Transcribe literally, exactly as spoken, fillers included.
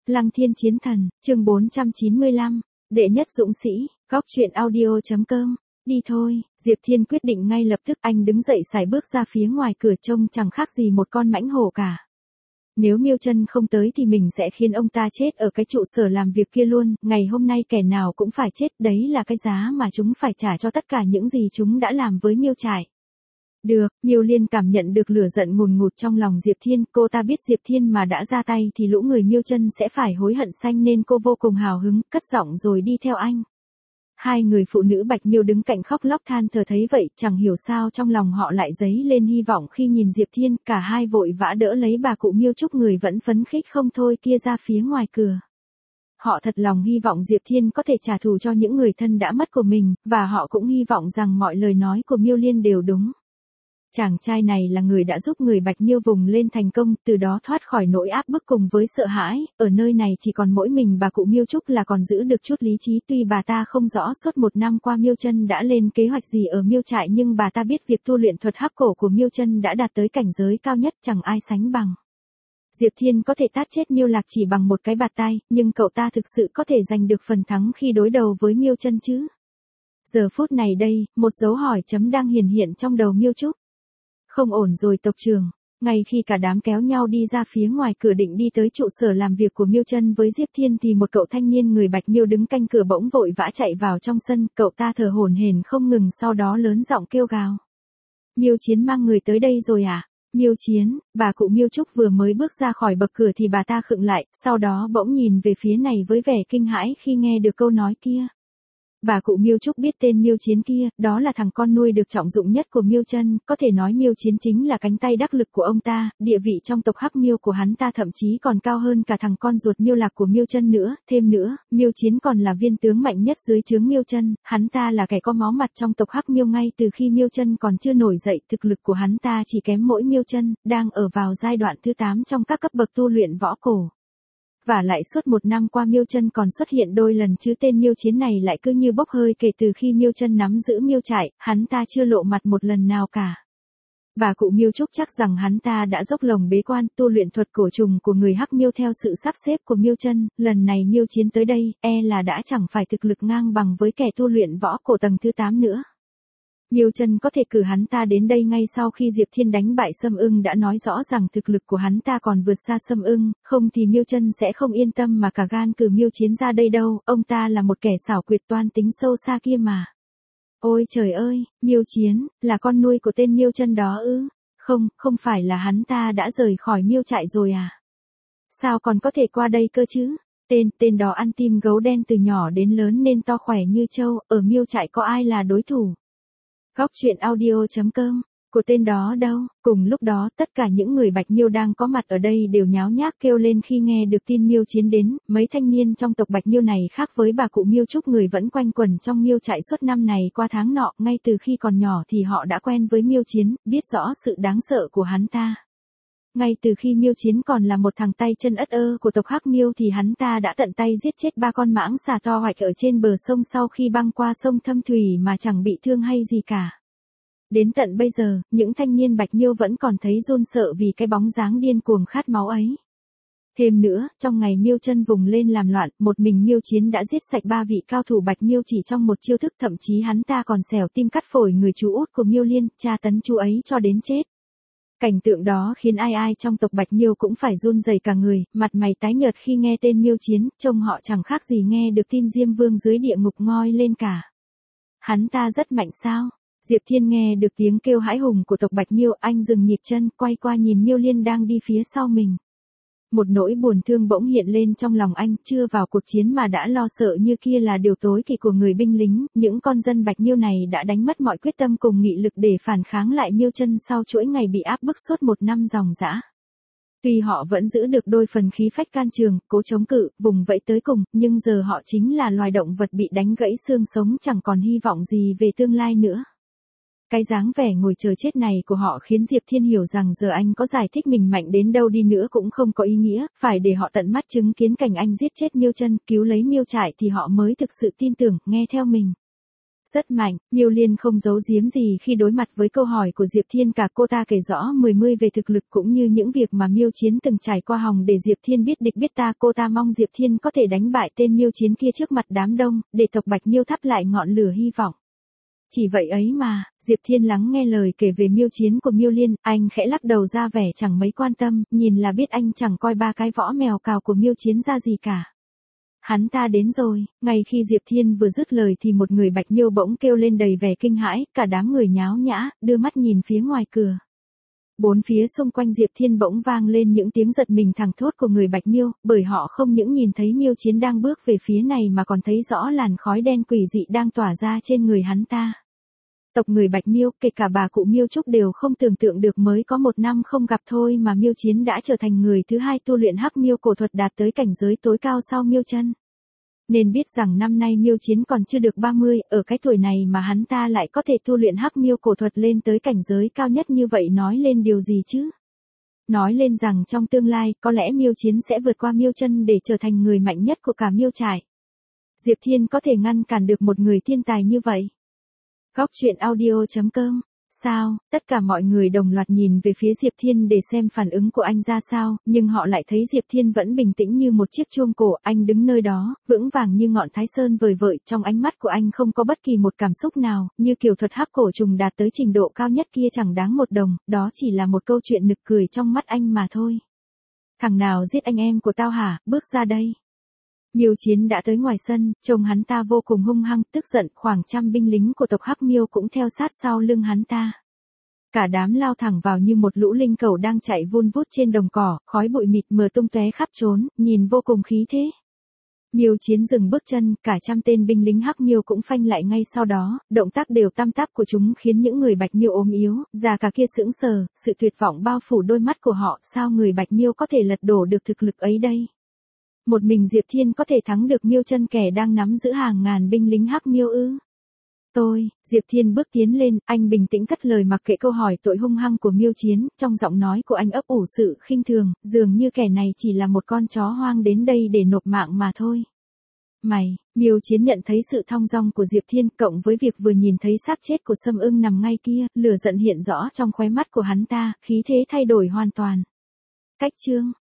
Lăng Thiên Chiến Thần, chương bốn trăm chín mươi lăm, đệ nhất dũng sĩ, góc truyện audio chấm com. Đi thôi, Diệp Thiên quyết định ngay lập tức. Anh đứng dậy sải bước ra phía ngoài cửa, trông chẳng khác gì một con mãnh hổ cả. Nếu Miêu Chân không tới thì mình sẽ khiến ông ta chết ở cái trụ sở làm việc kia luôn, ngày hôm nay kẻ nào cũng phải chết, đấy là cái giá mà chúng phải trả cho tất cả những gì chúng đã làm với Miêu Trại. Được, Miêu Liên cảm nhận được lửa giận ngùn ngụt trong lòng Diệp Thiên, cô ta biết Diệp Thiên mà đã ra tay thì lũ người Miêu Chân sẽ phải hối hận xanh nên cô vô cùng hào hứng, cất giọng rồi đi theo anh. Hai người phụ nữ Bạch Miêu đứng cạnh khóc lóc than thở thấy vậy, chẳng hiểu sao trong lòng họ lại dấy lên hy vọng khi nhìn Diệp Thiên, cả hai vội vã đỡ lấy bà cụ Miêu Trúc người vẫn phấn khích không thôi kia ra phía ngoài cửa. Họ thật lòng hy vọng Diệp Thiên có thể trả thù cho những người thân đã mất của mình, và họ cũng hy vọng rằng mọi lời nói của Miêu Liên đều đúng. Chàng trai này là người đã giúp người Bạch Miêu vùng lên thành công, từ đó thoát khỏi nỗi áp bức cùng với sợ hãi. Ở nơi này chỉ còn mỗi mình bà cụ Miêu Trúc là còn giữ được chút lý trí, tuy bà ta không rõ suốt một năm qua Miêu Chân đã lên kế hoạch gì ở Miêu Trại, nhưng bà ta biết việc tu luyện thuật hắc cổ của Miêu Chân đã đạt tới cảnh giới cao nhất, chẳng ai sánh bằng. Diệp Thiên có thể tát chết Miêu Lạc chỉ bằng một cái bạt tay, nhưng cậu ta thực sự có thể giành được phần thắng khi đối đầu với Miêu Chân chứ? Giờ phút này đây, một dấu hỏi chấm đang hiển hiện trong đầu Miêu Trúc. Không ổn rồi tộc trưởng. Ngay khi cả đám kéo nhau đi ra phía ngoài cửa định đi tới trụ sở làm việc của Miêu Chân với Diệp Thiên thì một cậu thanh niên người Bạch Miêu đứng canh cửa bỗng vội vã chạy vào trong sân, cậu ta thở hổn hển không ngừng, sau đó lớn giọng kêu gào. Miêu Chiến mang người tới đây rồi à? Miêu Chiến, bà cụ Miêu Trúc vừa mới bước ra khỏi bậc cửa thì bà ta khựng lại, sau đó bỗng nhìn về phía này với vẻ kinh hãi khi nghe được câu nói kia. Bà cụ Miêu Trúc biết tên Miêu Chiến kia, đó là thằng con nuôi được trọng dụng nhất của Miêu Chân, có thể nói Miêu Chiến chính là cánh tay đắc lực của ông ta, địa vị trong tộc Hắc Miêu của hắn ta thậm chí còn cao hơn cả thằng con ruột Miêu Lạc của Miêu Chân nữa, thêm nữa, Miêu Chiến còn là viên tướng mạnh nhất dưới trướng Miêu Chân, hắn ta là kẻ có máu mặt trong tộc Hắc Miêu ngay từ khi Miêu Chân còn chưa nổi dậy, thực lực của hắn ta chỉ kém mỗi Miêu Chân, đang ở vào giai đoạn thứ tám trong các cấp bậc tu luyện võ cổ. Và lại suốt một năm qua Miêu Chân còn xuất hiện đôi lần chứ tên Miêu Chiến này lại cứ như bốc hơi, kể từ khi Miêu Chân nắm giữ Miêu Trại, hắn ta chưa lộ mặt một lần nào cả. Bà cụ Miêu Trúc chắc rằng hắn ta đã dốc lòng bế quan tu luyện thuật cổ trùng của người Hắc Miêu theo sự sắp xếp của Miêu Chân, lần này Miêu Chiến tới đây, e là đã chẳng phải thực lực ngang bằng với kẻ tu luyện võ cổ tầng thứ tám nữa. Miêu Chân có thể cử hắn ta đến đây ngay sau khi Diệp Thiên đánh bại Sâm Ưng đã nói rõ rằng thực lực của hắn ta còn vượt xa Sâm Ưng, không thì Miêu Chân sẽ không yên tâm mà cả gan cử Miêu Chiến ra đây đâu, ông ta là một kẻ xảo quyệt toan tính sâu xa kia mà. Ôi trời ơi, Miêu Chiến, là con nuôi của tên Miêu Chân đó ư? Không, không phải là hắn ta đã rời khỏi Miêu Trại rồi à? Sao còn có thể qua đây cơ chứ? Tên, tên đó ăn tim gấu đen từ nhỏ đến lớn nên to khỏe như trâu, ở Miêu Trại có ai là đối thủ? Góc truyện audio chấm com, của tên đó đâu? Cùng lúc đó, tất cả những người Bạch Miêu đang có mặt ở đây đều nháo nhác kêu lên khi nghe được tin Miêu Chiến đến. Mấy thanh niên trong tộc Bạch Miêu này khác với bà cụ Miêu Trúc, người vẫn quanh quẩn trong Miêu Trại suốt năm này qua tháng nọ, ngay từ khi còn nhỏ thì họ đã quen với Miêu Chiến, biết rõ sự đáng sợ của hắn ta. Ngay từ khi Miêu Chiến còn là một thằng tay chân ất ơ của tộc Hắc Miêu thì hắn ta đã tận tay giết chết ba con mãng xà to hoạch ở trên bờ sông sau khi băng qua sông Thâm Thủy mà chẳng bị thương hay gì cả. Đến tận bây giờ, những thanh niên Bạch Miêu vẫn còn thấy run sợ vì cái bóng dáng điên cuồng khát máu ấy. Thêm nữa, trong ngày Miêu Chân vùng lên làm loạn, một mình Miêu Chiến đã giết sạch ba vị cao thủ Bạch Miêu chỉ trong một chiêu thức, thậm chí hắn ta còn xẻo tim cắt phổi người chú út của Miêu Liên, tra tấn chú ấy cho đến chết. Cảnh tượng đó khiến ai ai trong tộc Bạch Miêu cũng phải run rẩy cả người, mặt mày tái nhợt khi nghe tên Miêu Chiến, trông họ chẳng khác gì nghe được tin Diêm Vương dưới địa ngục ngoi lên cả. Hắn ta rất mạnh sao? Diệp Thiên nghe được tiếng kêu hãi hùng của tộc Bạch Miêu, anh dừng nhịp chân, quay qua nhìn Miêu Liên đang đi phía sau mình. Một nỗi buồn thương bỗng hiện lên trong lòng anh, chưa vào cuộc chiến mà đã lo sợ như kia là điều tối kỵ của người binh lính, những con dân Bạch Miêu này đã đánh mất mọi quyết tâm cùng nghị lực để phản kháng lại Miêu Chân sau chuỗi ngày bị áp bức suốt một năm ròng rã. Tuy họ vẫn giữ được đôi phần khí phách can trường, cố chống cự, vùng vẫy tới cùng, nhưng giờ họ chính là loài động vật bị đánh gãy xương sống, chẳng còn hy vọng gì về tương lai nữa. Cái dáng vẻ ngồi chờ chết này của họ khiến Diệp Thiên hiểu rằng giờ anh có giải thích mình mạnh đến đâu đi nữa cũng không có ý nghĩa, phải để họ tận mắt chứng kiến cảnh anh giết chết Miêu Chân, cứu lấy Miêu Trại thì họ mới thực sự tin tưởng, nghe theo mình. Rất mạnh, Miêu Liên không giấu giếm gì khi đối mặt với câu hỏi của Diệp Thiên, cả cô ta kể rõ mười mươi về thực lực cũng như những việc mà Miêu Chiến từng trải qua hòng để Diệp Thiên biết địch biết ta. Cô ta mong Diệp Thiên có thể đánh bại tên Miêu Chiến kia trước mặt đám đông, để tộc Bạch Miêu thắp lại ngọn lửa hy vọng. Chỉ vậy ấy mà, Diệp Thiên lắng nghe lời kể về Miêu Chiến của Miêu Liên, anh khẽ lắc đầu ra vẻ chẳng mấy quan tâm, nhìn là biết anh chẳng coi ba cái võ mèo cào của Miêu Chiến ra gì cả. Hắn ta đến rồi. Ngay khi Diệp Thiên vừa dứt lời thì một người Bạch Miêu bỗng kêu lên đầy vẻ kinh hãi, cả đám người nháo nhã, đưa mắt nhìn phía ngoài cửa. Bốn phía xung quanh Diệp Thiên bỗng vang lên những tiếng giật mình thẳng thốt của người Bạch Miêu, bởi họ không những nhìn thấy Miêu Chiến đang bước về phía này mà còn thấy rõ làn khói đen quỷ dị đang tỏa ra trên người hắn ta. Tộc người Bạch Miêu, kể cả bà cụ Miêu Trúc đều không tưởng tượng được mới có một năm không gặp thôi mà Miêu Chiến đã trở thành người thứ hai tu luyện Hắc Miêu cổ thuật đạt tới cảnh giới tối cao sau Miêu Chân. Nên biết rằng năm nay Miêu Chiến còn chưa được ba mươi, ở cái tuổi này mà hắn ta lại có thể tu luyện Hắc Miêu cổ thuật lên tới cảnh giới cao nhất như vậy, nói lên điều gì chứ? Nói lên rằng trong tương lai, có lẽ Miêu Chiến sẽ vượt qua Miêu Chân để trở thành người mạnh nhất của cả Miêu trại. Diệp Thiên có thể ngăn cản được một người thiên tài như vậy. Góc truyện audio chấm com. Sao, tất cả mọi người đồng loạt nhìn về phía Diệp Thiên để xem phản ứng của anh ra sao, nhưng họ lại thấy Diệp Thiên vẫn bình tĩnh như một chiếc chuông cổ, anh đứng nơi đó, vững vàng như ngọn Thái Sơn vời vợi, trong ánh mắt của anh không có bất kỳ một cảm xúc nào, như kiểu thuật hắc cổ trùng đạt tới trình độ cao nhất kia chẳng đáng một đồng, đó chỉ là một câu chuyện nực cười trong mắt anh mà thôi. Thằng nào giết anh em của tao hả, bước ra đây. Miêu Chiến đã tới ngoài sân, trông hắn ta vô cùng hung hăng, tức giận, khoảng trăm binh lính của tộc Hắc Miêu cũng theo sát sau lưng hắn ta. Cả đám lao thẳng vào như một lũ linh cẩu đang chạy vun vút trên đồng cỏ, khói bụi mịt mờ tung tóe khắp trốn, nhìn vô cùng khí thế. Miêu Chiến dừng bước chân, cả trăm tên binh lính Hắc Miêu cũng phanh lại ngay sau đó, động tác đều tăm tắp của chúng khiến những người Bạch Miêu ốm yếu, già cả kia sững sờ, sự tuyệt vọng bao phủ đôi mắt của họ, sao người Bạch Miêu có thể lật đổ được thực lực ấy đây? Một mình Diệp Thiên có thể thắng được Miêu Chân kẻ đang nắm giữ hàng ngàn binh lính Hắc Miêu ư? Tôi, Diệp Thiên bước tiến lên, anh bình tĩnh cất lời mặc kệ câu hỏi tội hung hăng của Miêu Chiến, trong giọng nói của anh ấp ủ sự khinh thường, dường như kẻ này chỉ là một con chó hoang đến đây để nộp mạng mà thôi. Mày, Miêu Chiến nhận thấy sự thong dong của Diệp Thiên cộng với việc vừa nhìn thấy xác chết của Sâm Ưng nằm ngay kia, lửa giận hiện rõ trong khóe mắt của hắn ta, khí thế thay đổi hoàn toàn. Cách chương